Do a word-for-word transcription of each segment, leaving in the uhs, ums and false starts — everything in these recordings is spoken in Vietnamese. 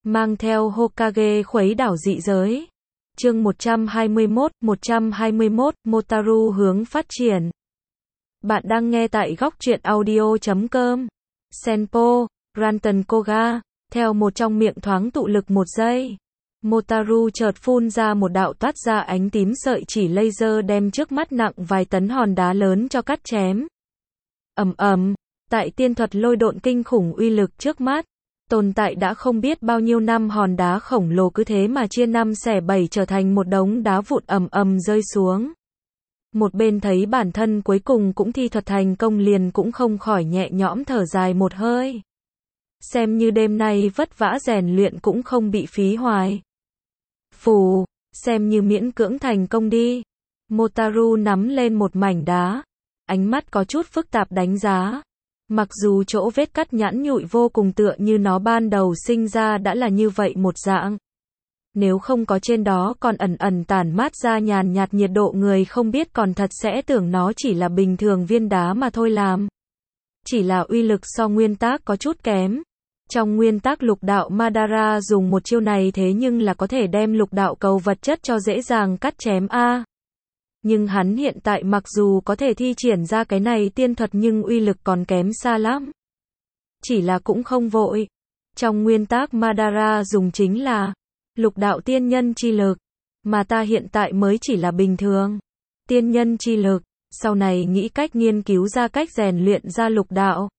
mang theo Hokage khuấy đảo dị giới. Chương một trăm hai mươi mốt, một trăm hai mươi mốt, Motaru hướng phát triển. Bạn đang nghe tại góc truyện audio chấm com. Senpo, Ranton Koga, theo một trong miệng thoáng tụ lực một giây. Motaru chợt phun ra một đạo toát ra ánh tím sợi chỉ laser đem trước mắt nặng vài tấn hòn đá lớn cho cắt chém. Ầm ầm, tại tiên thuật lôi độn kinh khủng uy lực trước mắt, tồn tại đã không biết bao nhiêu năm hòn đá khổng lồ cứ thế mà chia năm xẻ bảy trở thành một đống đá vụn ầm ầm rơi xuống. Một bên thấy bản thân cuối cùng cũng thi thuật thành công liền cũng không khỏi nhẹ nhõm thở dài một hơi. Xem như đêm nay vất vả rèn luyện cũng không bị phí hoài. Phù, xem như miễn cưỡng thành công đi. Motaru nắm lên một mảnh đá, ánh mắt có chút phức tạp đánh giá. Mặc dù chỗ vết cắt nhẵn nhụi vô cùng tựa như nó ban đầu sinh ra đã là như vậy một dạng. Nếu không có trên đó còn ẩn ẩn tản mát ra nhàn nhạt nhiệt độ, người không biết còn thật sẽ tưởng nó chỉ là bình thường viên đá mà thôi làm. Chỉ là uy lực so nguyên tắc có chút kém. Trong nguyên tắc lục đạo Madara dùng một chiêu này thế nhưng là có thể đem lục đạo cầu vật chất cho dễ dàng cắt chém a. Nhưng hắn hiện tại mặc dù có thể thi triển ra cái này tiên thuật nhưng uy lực còn kém xa lắm. Chỉ là cũng không vội. Trong nguyên tắc Madara dùng chính là lục đạo tiên nhân chi lực, mà ta hiện tại mới chỉ là bình thường tiên nhân chi lực, sau này nghĩ cách nghiên cứu ra cách rèn luyện ra lục đạo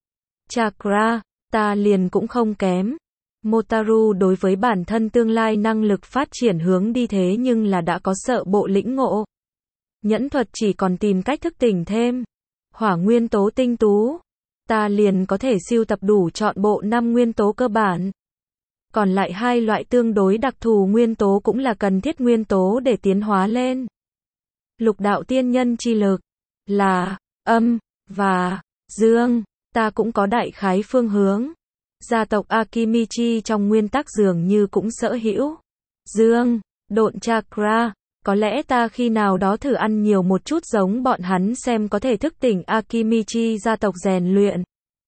chakra, ta liền cũng không kém. Motaru đối với bản thân tương lai năng lực phát triển hướng đi thế nhưng là đã có sợ bộ lĩnh ngộ. Nhẫn thuật chỉ còn tìm cách thức tỉnh thêm. Hỏa nguyên tố tinh tú, ta liền có thể sưu tập đủ trọn bộ năm nguyên tố cơ bản. Còn lại hai loại tương đối đặc thù nguyên tố cũng là cần thiết nguyên tố để tiến hóa lên. Lục đạo tiên nhân chi lực là âm và dương, ta cũng có đại khái phương hướng. Gia tộc Akimichi trong nguyên tắc dường như cũng sở hữu dương độn chakra, có lẽ ta khi nào đó thử ăn nhiều một chút giống bọn hắn xem có thể thức tỉnh Akimichi gia tộc rèn luyện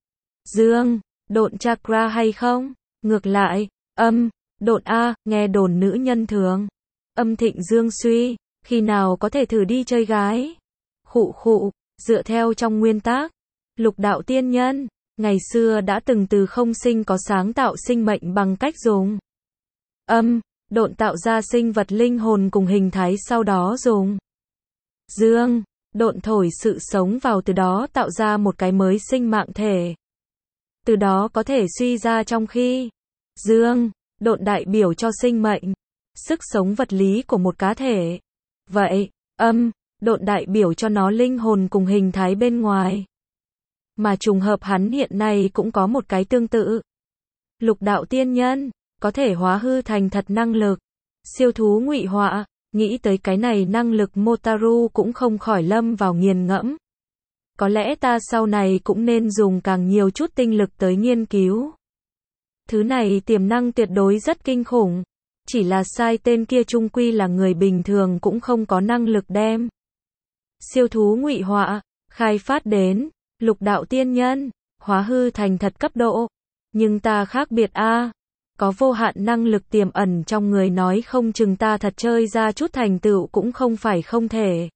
dương độn chakra hay không. Ngược lại, âm độn a, nghe đồn nữ nhân thường âm thịnh dương suy, khi nào có thể thử đi chơi gái. Khụ khụ, dựa theo trong nguyên tắc lục đạo tiên nhân ngày xưa đã từng từ không sinh có sáng tạo sinh mệnh bằng cách dùng âm độn tạo ra sinh vật linh hồn cùng hình thái, sau đó dùng dương độn thổi sự sống vào, từ đó tạo ra một cái mới sinh mạng thể. Từ đó có thể suy ra trong khi dương độn đại biểu cho sinh mệnh, sức sống vật lý của một cá thể. Vậy, âm độn đại biểu cho nó linh hồn cùng hình thái bên ngoài. Mà trùng hợp hắn hiện nay cũng có một cái tương tự. Lục đạo tiên nhân có thể hóa hư thành thật năng lực. Siêu thú ngụy họa, nghĩ tới cái này năng lực Motaru cũng không khỏi lâm vào nghiền ngẫm. Có lẽ ta sau này cũng nên dùng càng nhiều chút tinh lực tới nghiên cứu. Thứ này tiềm năng tuyệt đối rất kinh khủng. Chỉ là sai tên kia chung quy là người bình thường cũng không có năng lực đem siêu thú ngụy họa khai phát đến lục đạo tiên nhân hóa hư thành thật cấp độ. Nhưng ta khác biệt a, có vô hạn năng lực tiềm ẩn trong người, nói không chừng ta thật chơi ra chút thành tựu cũng không phải không thể.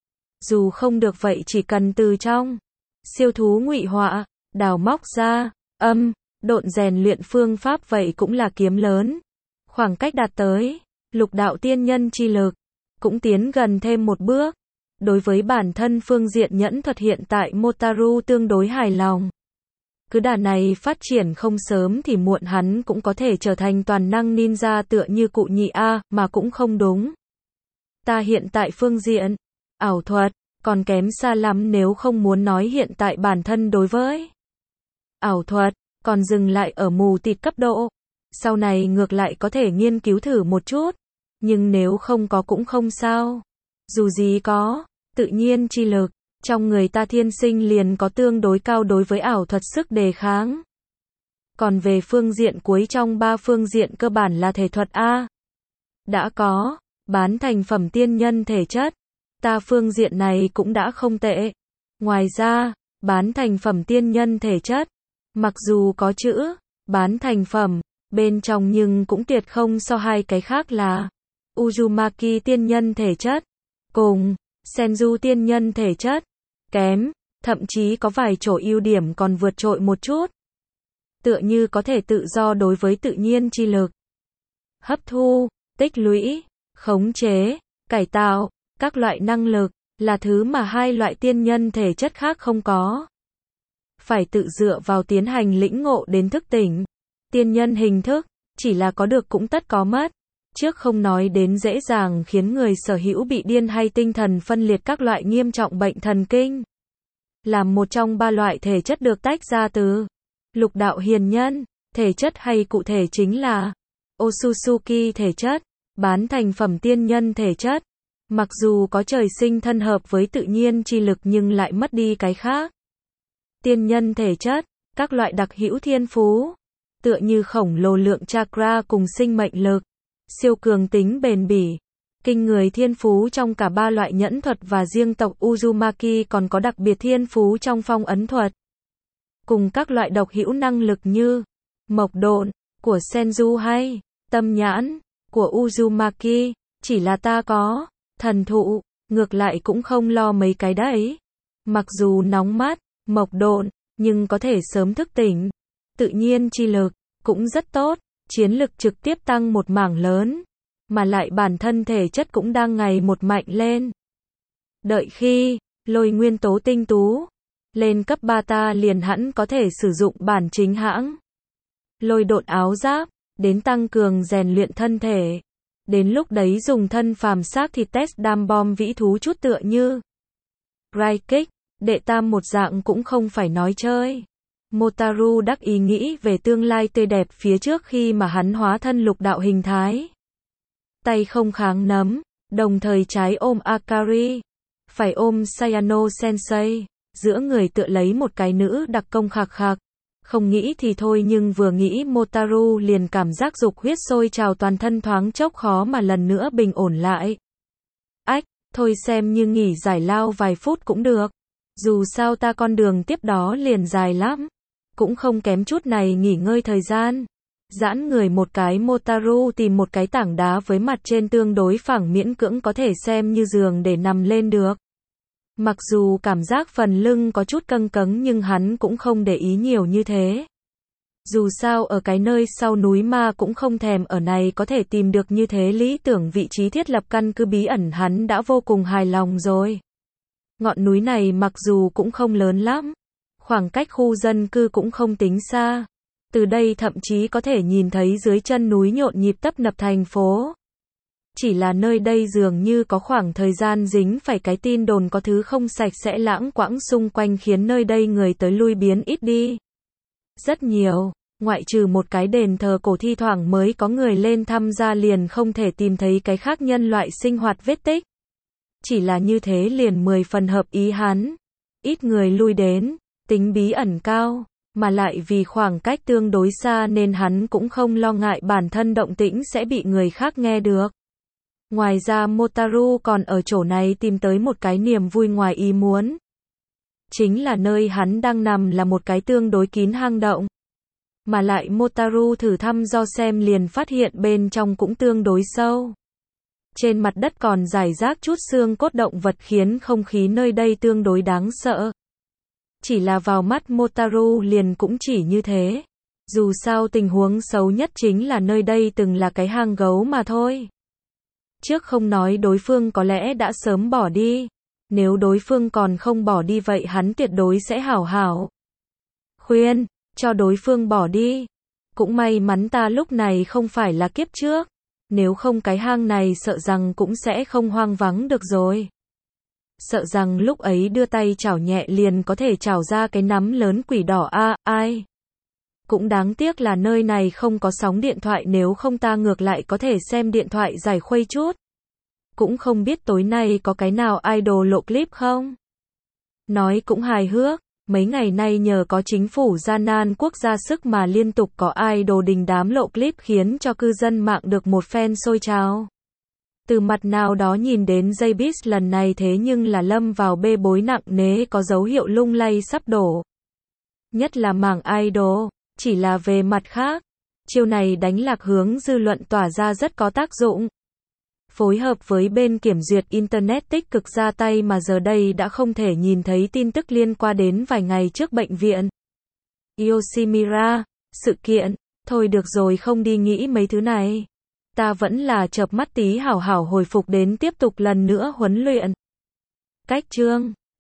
Dù không được vậy chỉ cần từ trong siêu thú ngụy họa đào móc ra âm độn rèn luyện phương pháp, vậy cũng là kiếm lớn. Khoảng cách đạt tới lục đạo tiên nhân chi lực cũng tiến gần thêm một bước. Đối với bản thân phương diện nhẫn thuật hiện tại Motaru tương đối hài lòng. Cứ đà này phát triển không sớm thì muộn hắn cũng có thể trở thành toàn năng ninja tựa như cụ nhị A, mà cũng không đúng. Ta hiện tại phương diện ảo thuật còn kém xa lắm, nếu không muốn nói hiện tại bản thân đối với ảo thuật còn dừng lại ở mù tịt cấp độ. Sau này ngược lại có thể nghiên cứu thử một chút, nhưng nếu không có cũng không sao. Dù gì có tự nhiên chi lực, trong người ta thiên sinh liền có tương đối cao đối với ảo thuật sức đề kháng. Còn về phương diện cuối trong ba phương diện cơ bản là thể thuật A. Đã có, bán thành phẩm tiên nhân thể chất. Ta phương diện này cũng đã không tệ. Ngoài ra, bán thành phẩm tiên nhân thể chất, mặc dù có chữ bán thành phẩm, Bên trong nhưng cũng tuyệt không so hai cái khác là Uzumaki tiên nhân thể chất cùng Senju tiên nhân thể chất kém, thậm chí có vài chỗ ưu điểm còn vượt trội một chút. Tựa như có thể tự do đối với tự nhiên chi lực, hấp thu, tích lũy, khống chế, cải tạo, các loại năng lực, là thứ mà hai loại tiên nhân thể chất khác không có. Phải tự dựa vào tiến hành lĩnh ngộ đến thức tỉnh. Tiên nhân hình thức, chỉ là có được cũng tất có mất. Trước không nói đến dễ dàng khiến người sở hữu bị điên hay tinh thần phân liệt các loại nghiêm trọng bệnh thần kinh. Là một trong ba loại thể chất được tách ra từ lục đạo hiền nhân, thể chất hay cụ thể chính là Otsutsuki thể chất, bán thành phẩm tiên nhân thể chất. Mặc dù có trời sinh thân hợp với tự nhiên chi lực nhưng lại mất đi cái khác. Tiên nhân thể chất, các loại đặc hữu thiên phú, tựa như khổng lồ lượng chakra cùng sinh mệnh lực, siêu cường tính bền bỉ, kinh người thiên phú trong cả ba loại nhẫn thuật và riêng tộc Uzumaki còn có đặc biệt thiên phú trong phong ấn thuật. Cùng các loại độc hữu năng lực như mộc độn của Senju hay tâm nhãn của Uzumaki, chỉ là ta có thần thụ, ngược lại cũng không lo mấy cái đấy. Mặc dù nóng mắt, mộc độn, nhưng có thể sớm thức tỉnh. Tự nhiên chi lực, cũng rất tốt, chiến lực trực tiếp tăng một mảng lớn, mà lại bản thân thể chất cũng đang ngày một mạnh lên. Đợi khi, lôi nguyên tố tinh tú, lên cấp ba ta liền hẳn có thể sử dụng bản chính hãng. Lôi độn áo giáp, đến tăng cường rèn luyện thân thể. Đến lúc đấy dùng thân phàm xác thịt test đam bom vĩ thú chút tựa như Rai kích, đệ tam một dạng cũng không phải nói chơi. Motaru đắc ý nghĩ về tương lai tươi đẹp phía trước khi mà hắn hóa thân lục đạo hình thái. Tay không kháng nấm, đồng thời trái ôm Akari, phải ôm Sayano Sensei, giữa người tựa lấy một cái nữ đặc công khạc khạc. Không nghĩ thì thôi nhưng vừa nghĩ Motaru liền cảm giác dục huyết sôi trào toàn thân thoáng chốc khó mà lần nữa bình ổn lại. Ách, thôi xem như nghỉ giải lao vài phút cũng được. Dù sao ta con đường tiếp đó liền dài lắm. Cũng không kém chút này nghỉ ngơi thời gian. Giãn người một cái Motaru tìm một cái tảng đá với mặt trên tương đối phẳng miễn cưỡng có thể xem như giường để nằm lên được. Mặc dù cảm giác phần lưng có chút căng cứng nhưng hắn cũng không để ý nhiều như thế. Dù sao ở cái nơi sau núi ma cũng không thèm ở này có thể tìm được như thế lý tưởng vị trí thiết lập căn cứ bí ẩn hắn đã vô cùng hài lòng rồi. Ngọn núi này mặc dù cũng không lớn lắm, khoảng cách khu dân cư cũng không tính xa. Từ đây thậm chí có thể nhìn thấy dưới chân núi nhộn nhịp tấp nập thành phố. Chỉ là nơi đây dường như có khoảng thời gian dính phải cái tin đồn có thứ không sạch sẽ lãng quãng xung quanh khiến nơi đây người tới lui biến ít đi. Rất nhiều, ngoại trừ một cái đền thờ cổ thi thoảng mới có người lên thăm ra liền không thể tìm thấy cái khác nhân loại sinh hoạt vết tích. Chỉ là như thế liền mười phần hợp ý hắn. Ít người lui đến, tính bí ẩn cao, mà lại vì khoảng cách tương đối xa nên hắn cũng không lo ngại bản thân động tĩnh sẽ bị người khác nghe được. Ngoài ra Motaru còn ở chỗ này tìm tới một cái niềm vui ngoài ý muốn. Chính là nơi hắn đang nằm là một cái tương đối kín hang động. Mà lại Motaru thử thăm dò xem liền phát hiện bên trong cũng tương đối sâu. Trên mặt đất còn rải rác chút xương cốt động vật khiến không khí nơi đây tương đối đáng sợ. Chỉ là vào mắt Motaru liền cũng chỉ như thế. Dù sao tình huống xấu nhất chính là nơi đây từng là cái hang gấu mà thôi. Trước không nói đối phương có lẽ đã sớm bỏ đi. Nếu đối phương còn không bỏ đi vậy hắn tuyệt đối sẽ hảo hảo khuyên, cho đối phương bỏ đi. Cũng may mắn ta lúc này không phải là kiếp trước. Nếu không cái hang này sợ rằng cũng sẽ không hoang vắng được rồi. Sợ rằng lúc ấy đưa tay chảo nhẹ liền có thể chảo ra cái nắm lớn quỷ đỏ a, à, ai. Cũng đáng tiếc là nơi này không có sóng điện thoại nếu không ta ngược lại có thể xem điện thoại giải khuây chút. Cũng không biết tối nay có cái nào idol lộ clip không? Nói cũng hài hước, mấy ngày nay nhờ có chính phủ gian nan quốc ra sức mà liên tục có idol đình đám lộ clip khiến cho cư dân mạng được một phen sôi trào. Từ mặt nào đó nhìn đến J-Biz lần này thế nhưng là lâm vào bê bối nặng nề có dấu hiệu lung lay sắp đổ. Nhất là mảng idol, chỉ là về mặt khác. Chiêu này đánh lạc hướng dư luận tỏa ra rất có tác dụng. Phối hợp với bên kiểm duyệt Internet tích cực ra tay mà giờ đây đã không thể nhìn thấy tin tức liên quan đến vài ngày trước bệnh viện Yoshimura. Sự kiện, thôi được rồi không đi nghĩ mấy thứ này. Ta vẫn là chợp mắt tí hảo hảo hồi phục đến tiếp tục lần nữa huấn luyện. Cách chương